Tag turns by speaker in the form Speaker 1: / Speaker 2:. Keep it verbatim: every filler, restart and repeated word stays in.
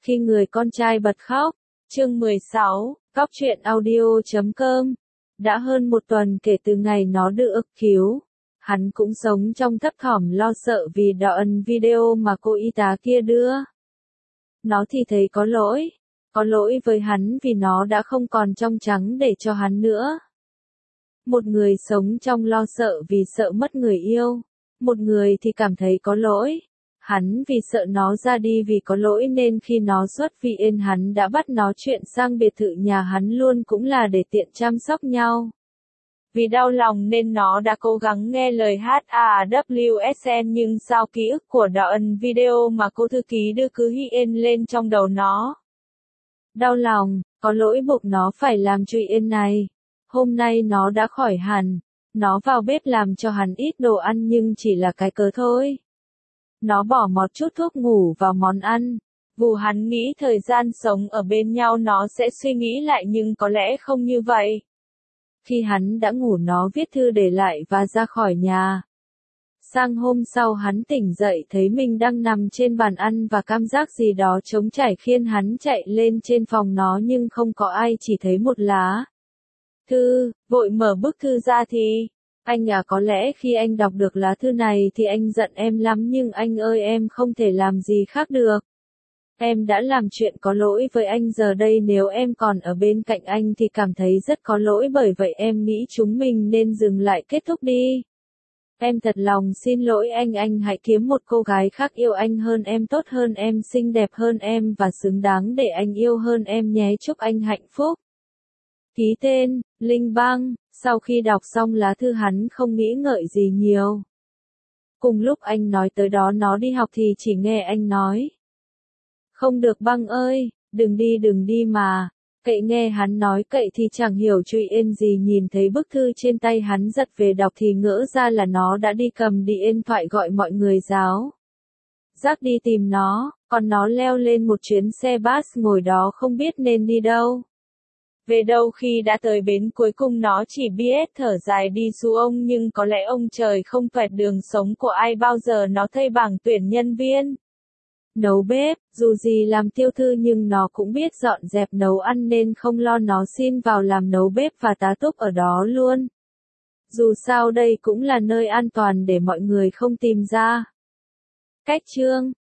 Speaker 1: Khi người con trai bật khóc, chương mười sáu, cóc truyện audio chấm com. Đã hơn một tuần kể từ ngày nó được ức cứu. Hắn cũng sống trong thấp thỏm lo sợ vì đoạn video mà cô y tá kia đưa. Nó thì thấy có lỗi. Có lỗi với hắn vì nó đã không còn trong trắng để cho hắn nữa. Một người sống trong lo sợ vì sợ mất người yêu. Một người thì cảm thấy có lỗi. Hắn vì sợ nó ra đi vì có lỗi nên khi nó xuất viện hắn đã bắt nó chuyển sang biệt thự nhà hắn luôn cũng là để tiện chăm sóc nhau. Vì đau lòng nên nó đã cố gắng nghe lời hát a vê ét en nhưng sao ký ức của đoạn video mà cô thư ký đưa cứ hiện lên trong đầu nó. Đau lòng, có lỗi buộc nó phải làm chuyện này. Hôm nay nó đã khỏi hẳn. Nó vào bếp làm cho hắn ít đồ ăn nhưng chỉ là cái cớ thôi. Nó bỏ một chút thuốc ngủ vào món ăn. Vụ hắn nghĩ thời gian sống ở bên nhau nó sẽ suy nghĩ lại nhưng có lẽ không như vậy. Khi hắn đã ngủ nó viết thư để lại và ra khỏi nhà. Sang hôm sau hắn tỉnh dậy thấy mình đang nằm trên bàn ăn và cảm giác gì đó trống trải khiến hắn chạy lên trên phòng nó nhưng không có ai chỉ thấy một lá thư, vội mở bức thư ra thì, anh à có lẽ khi anh đọc được lá thư này thì anh giận em lắm nhưng anh ơi em không thể làm gì khác được. Em đã làm chuyện có lỗi với anh giờ đây nếu em còn ở bên cạnh anh thì cảm thấy rất có lỗi bởi vậy em nghĩ chúng mình nên dừng lại kết thúc đi. Em thật lòng xin lỗi anh anh hãy kiếm một cô gái khác yêu anh hơn em tốt hơn em xinh đẹp hơn em và xứng đáng để anh yêu hơn em nhé chúc anh hạnh phúc. Ký tên, Linh Bang, sau khi đọc xong lá thư hắn không nghĩ ngợi gì nhiều. Cùng lúc anh nói tới đó nó đi học thì chỉ nghe anh nói. Không được Băng ơi, đừng đi đừng đi mà. Cậy nghe hắn nói cậy thì chẳng hiểu chuyện gì nhìn thấy bức thư trên tay hắn giật về đọc thì ngỡ ra là nó đã đi cầm điện thoại gọi mọi người giáo giác đi tìm nó, còn nó leo lên một chuyến xe bus ngồi đó không biết nên đi đâu. Về đâu khi đã tới bến cuối cùng nó chỉ biết thở dài đi xuống ông nhưng có lẽ ông trời không toẹt đường sống của ai bao giờ nó thay bảng tuyển nhân viên. Nấu bếp, dù gì làm tiêu thư nhưng nó cũng biết dọn dẹp nấu ăn nên không lo nó xin vào làm nấu bếp và tá túc ở đó luôn. Dù sao đây cũng là nơi an toàn để mọi người không tìm ra. Cách chương